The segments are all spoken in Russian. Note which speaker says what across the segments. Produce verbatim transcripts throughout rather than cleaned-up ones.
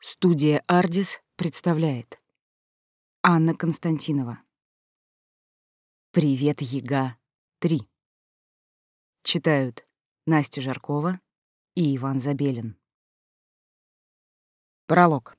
Speaker 1: Студия «Ардис» представляет. Анна Константинова. «Привет, Яга. три». Читают Настя Жаркова и Иван Забелин. Пролог.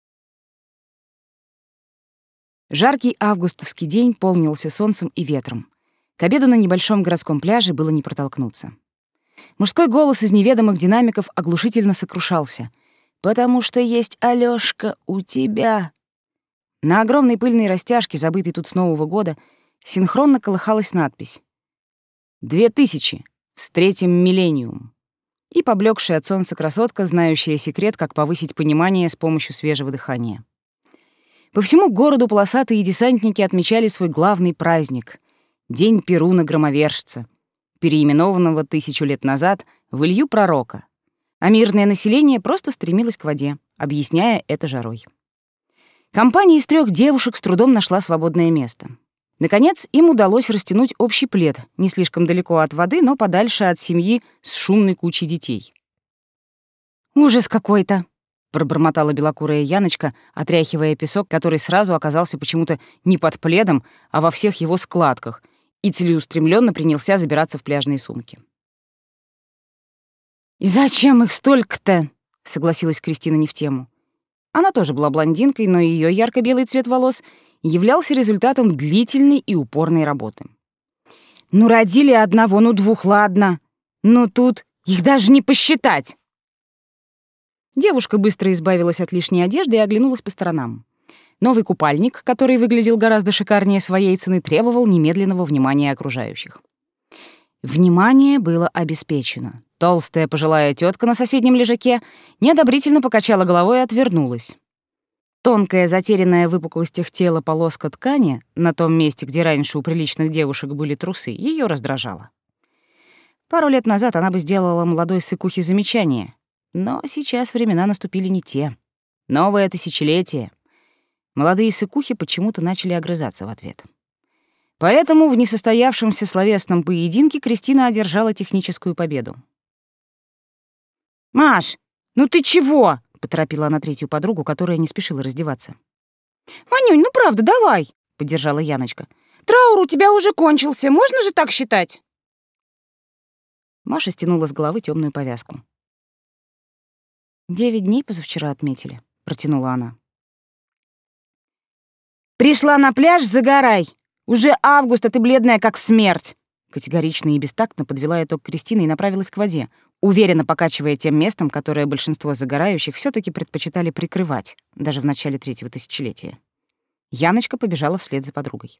Speaker 1: Жаркий августовский день полнился солнцем и ветром. К обеду на небольшом городском пляже было не протолкнуться. Мужской голос из неведомых динамиков оглушительно сокрушался. «Потому что есть Алёшка у тебя». На огромной пыльной растяжке, забытой тут с Нового года, синхронно колыхалась надпись «Две тысячи. Встретим миллениум». И поблекшая от солнца красотка, знающая секрет, как повысить понимание с помощью свежего дыхания. По всему городу полосатые десантники отмечали свой главный праздник — День Перуна-громовержца, переименованного тысячу лет назад в Илью Пророка, а мирное население просто стремилось к воде, объясняя это жарой. Компания из трех девушек с трудом нашла свободное место. Наконец, им удалось растянуть общий плед, не слишком далеко от воды, но подальше от семьи с шумной кучей детей. «Ужас какой-то!» — пробормотала белокурая Яночка, отряхивая песок, который сразу оказался почему-то не под пледом, а во всех его складках, и целеустремленно принялся забираться в пляжные сумки. «И зачем их столько-то?» — согласилась Кристина не в тему. Она тоже была блондинкой, но ее ярко-белый цвет волос являлся результатом длительной и упорной работы. «Ну, родили одного, ну, двух, ладно. Но тут их даже не посчитать!» Девушка быстро избавилась от лишней одежды и оглянулась по сторонам. Новый купальник, который выглядел гораздо шикарнее своей цены, требовал немедленного внимания окружающих. Внимание было обеспечено. Толстая пожилая тетка на соседнем лежаке неодобрительно покачала головой и отвернулась. Тонкая, затерянная в выпуклостях тела полоска ткани на том месте, где раньше у приличных девушек были трусы, ее раздражала. Пару лет назад она бы сделала молодой сыкухе замечание, но сейчас времена наступили не те. Новое тысячелетие. Молодые сыкухи почему-то начали огрызаться в ответ. Поэтому в несостоявшемся словесном поединке Кристина одержала техническую победу. «Маш, ну ты чего?» — поторопила она третью подругу, которая не спешила раздеваться. «Манюнь, ну правда, давай!» — поддержала Яночка. «Траур у тебя уже кончился, можно же так считать?» Маша стянула с головы темную повязку. «Девять дней позавчера отметили», — протянула она. «Пришла на пляж, загорай! Уже август, а ты бледная, как смерть!» Категорично и бестактно подвела итог Кристина и направилась к воде, уверенно покачивая тем местом, которое большинство загорающих все таки предпочитали прикрывать, даже в начале третьего тысячелетия. Яночка побежала вслед за подругой.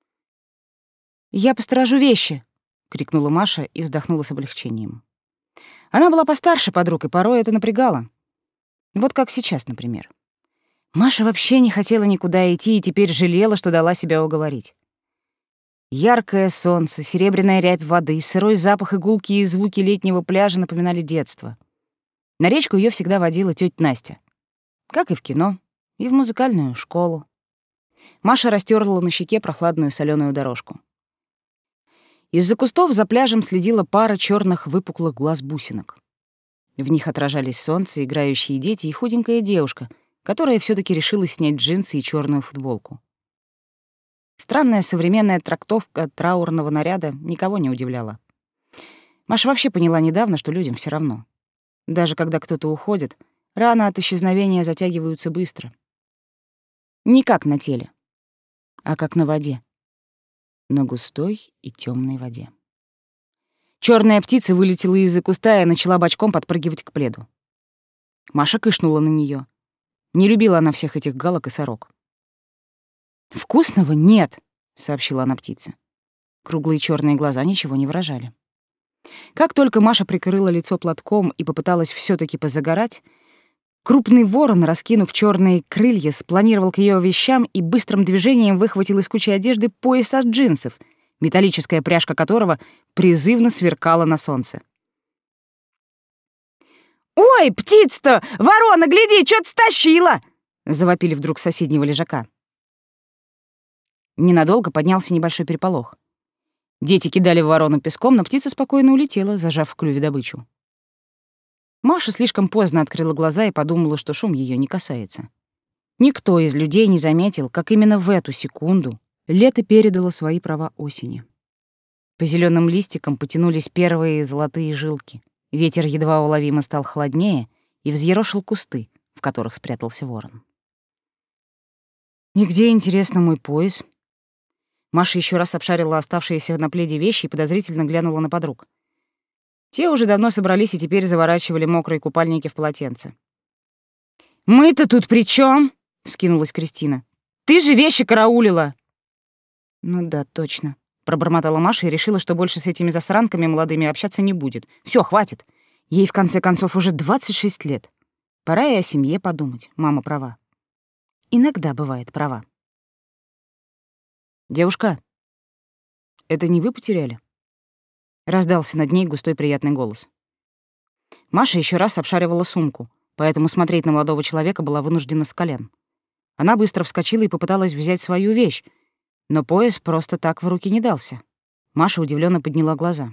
Speaker 1: «Я посторожу вещи!» — крикнула Маша и вздохнула с облегчением. Она была постарше подруг, и порой это напрягало. Вот как сейчас, например. Маша вообще не хотела никуда идти и теперь жалела, что дала себя уговорить. Яркое солнце, серебряная рябь воды, сырой запах и гулкие звуки летнего пляжа напоминали детство. На речку ее всегда водила тетя Настя. Как и в кино, и в музыкальную школу. Маша растерла на щеке прохладную соленую дорожку. Из-за кустов за пляжем следила пара черных выпуклых глаз-бусинок. В них отражались солнце, играющие дети и худенькая девушка, которая все таки решилась снять джинсы и черную футболку. Странная современная трактовка траурного наряда никого не удивляла. Маша вообще поняла недавно, что людям все равно. Даже когда кто-то уходит, раны от исчезновения затягиваются быстро. Не как на теле, а как на воде. На густой и темной воде. Черная птица вылетела из-за куста и начала бочком подпрыгивать к пледу. Маша кышнула на нее. Не любила она всех этих галок и сорок. «Вкусного нет», — сообщила она птице. Круглые черные глаза ничего не выражали. Как только Маша прикрыла лицо платком и попыталась все таки позагорать, крупный ворон, раскинув черные крылья, спланировал к ее вещам и быстрым движением выхватил из кучи одежды пояс от джинсов, металлическая пряжка которого призывно сверкала на солнце. «Ой, птица-то! Ворона, гляди, что-то стащила!» — завопили вдруг с соседнего лежака. Ненадолго поднялся небольшой переполох. Дети кидали в ворону песком, но птица спокойно улетела, зажав в клюве добычу. Маша слишком поздно открыла глаза и подумала, что шум ее не касается. Никто из людей не заметил, как именно в эту секунду лето передало свои права осени. По зеленым листикам потянулись первые золотые жилки. Ветер едва уловимо стал холоднее и взъерошил кусты, в которых спрятался ворон. «И где, интересно, мой пояс?» Маша еще раз обшарила оставшиеся на пледе вещи и подозрительно глянула на подруг. Те уже давно собрались и теперь заворачивали мокрые купальники в полотенце. «Мы-то тут при чем? Вскинулась Кристина. «Ты же вещи караулила!» «Ну да, точно», — пробормотала Маша и решила, что больше с этими засранками молодыми общаться не будет. Все, хватит. Ей, в конце концов, уже двадцать шесть лет. Пора и о семье подумать. Мама права. Иногда бывает права. «Девушка, это не вы потеряли?» Раздался над ней густой приятный голос. Маша еще раз обшаривала сумку, поэтому смотреть на молодого человека была вынуждена с колен. Она быстро вскочила и попыталась взять свою вещь, но пояс просто так в руки не дался. Маша удивленно подняла глаза.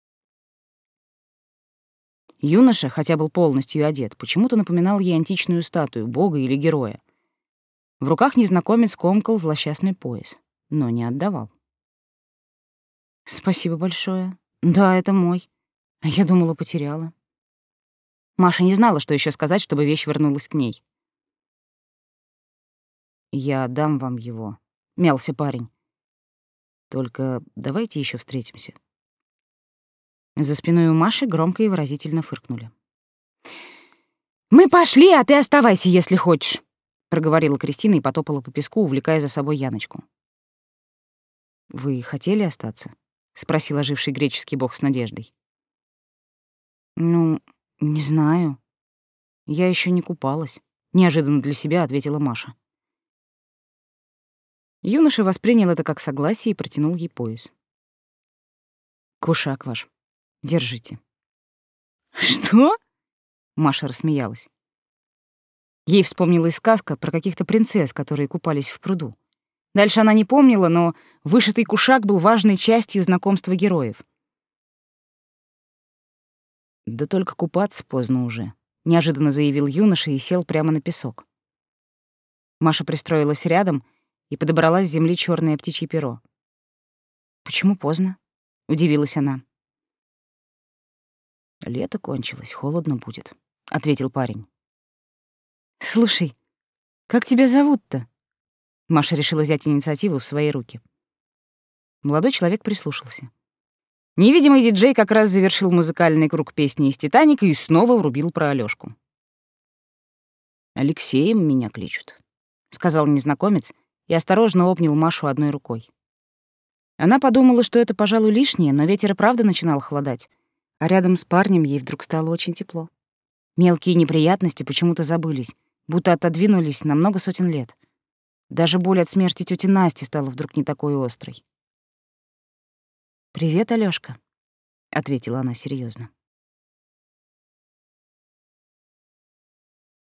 Speaker 1: Юноша, хотя был полностью одет, почему-то напоминал ей античную статую бога или героя. В руках незнакомец комкал злосчастный пояс, но не отдавал. «Спасибо большое. Да, это мой. А я думала, потеряла». Маша не знала, что еще сказать, чтобы вещь вернулась к ней. «Я отдам вам его», — мялся парень. «Только давайте еще встретимся». За спиной у Маши громко и выразительно фыркнули. «Мы пошли, а ты оставайся, если хочешь», — проговорила Кристина и потопала по песку, увлекая за собой Яночку. «Вы хотели остаться?» — спросил оживший греческий бог с надеждой. «Ну, не знаю. Я еще не купалась», — неожиданно для себя ответила Маша. Юноша воспринял это как согласие и протянул ей пояс. «Кушак ваш. Держите». «Что?» — Маша рассмеялась. Ей вспомнилась сказка про каких-то принцесс, которые купались в пруду. Дальше она не помнила, но вышитый кушак был важной частью знакомства героев. «Да только купаться поздно уже», — неожиданно заявил юноша и сел прямо на песок. Маша пристроилась рядом и подобрала с земли черное птичье перо. «Почему поздно?» — удивилась она. «Лето кончилось, холодно будет», — ответил парень. «Слушай, как тебя зовут-то?» Маша решила взять инициативу в свои руки. Молодой человек прислушался. Невидимый диджей как раз завершил музыкальный круг песни из «Титаника» и снова врубил про Алёшку. «Алексеем меня кличут», — сказал незнакомец и осторожно обнял Машу одной рукой. Она подумала, что это, пожалуй, лишнее, но ветер и правда начинал холодать, а рядом с парнем ей вдруг стало очень тепло. Мелкие неприятности почему-то забылись, будто отодвинулись на много сотен лет. Даже боль от смерти тети Насти стала вдруг не такой острой. «Привет, Алёшка», — ответила она серьезно.